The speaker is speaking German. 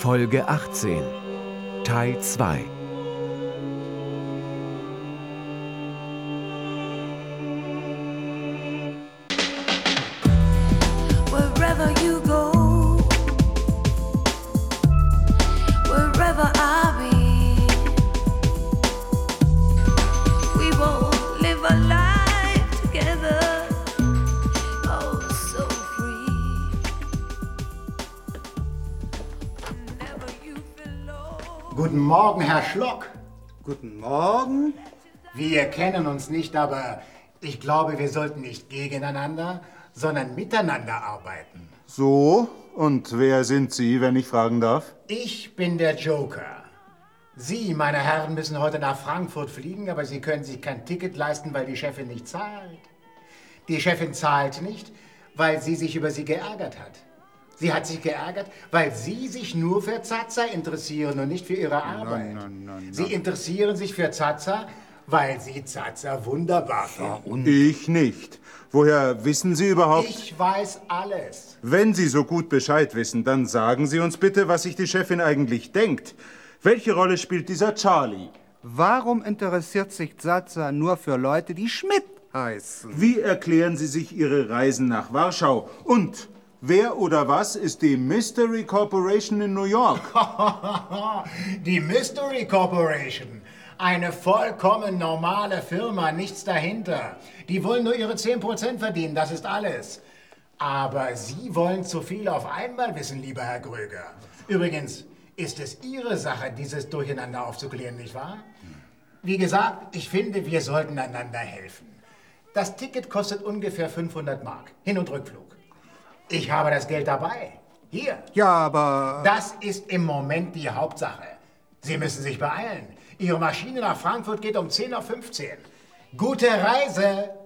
Folge 18, Teil 2. Wherever you go, wherever I be, we will live a life together, oh so free. Never you feel low. Guten Morgen, Herr Schlock. Guten Morgen. Wir kennen uns nicht, aber ich glaube, wir sollten nicht gegeneinander, sondern miteinander arbeiten. So, und wer sind Sie, wenn ich fragen darf? Ich bin der Joker. Sie, meine Herren, müssen heute nach Frankfurt fliegen, aber Sie können sich kein Ticket leisten, weil die Chefin nicht zahlt. Die Chefin zahlt nicht, weil sie sich über Sie geärgert hat. Sie hat sich geärgert, weil Sie sich nur für Zaza interessieren und nicht für Ihre Arbeit. Nein. Sie interessieren sich für Zaza, weil Sie Zaza wunderbar finden. Ich nicht. Woher wissen Sie überhaupt? Ich weiß alles. Wenn Sie so gut Bescheid wissen, dann sagen Sie uns bitte, was sich die Chefin eigentlich denkt. Welche Rolle spielt dieser Charlie? Warum interessiert sich Zaza nur für Leute, die Schmidt heißen? Wie erklären Sie sich Ihre Reisen nach Warschau? Und wer oder was ist die Mystery Corporation in New York? Die Mystery Corporation. Eine vollkommen normale Firma, nichts dahinter. Die wollen nur ihre 10% verdienen, das ist alles. Aber Sie wollen zu viel auf einmal wissen, lieber Herr Gröger. Übrigens, ist es Ihre Sache, dieses Durcheinander aufzuklären, nicht wahr? Wie gesagt, ich finde, wir sollten einander helfen. Das Ticket kostet ungefähr 500 Mark, Hin- und Rückflug. Ich habe das Geld dabei. Hier. Ja, aber... Das ist im Moment die Hauptsache. Sie müssen sich beeilen. Ihre Maschine nach Frankfurt geht um 10:15 Uhr. Gute Reise!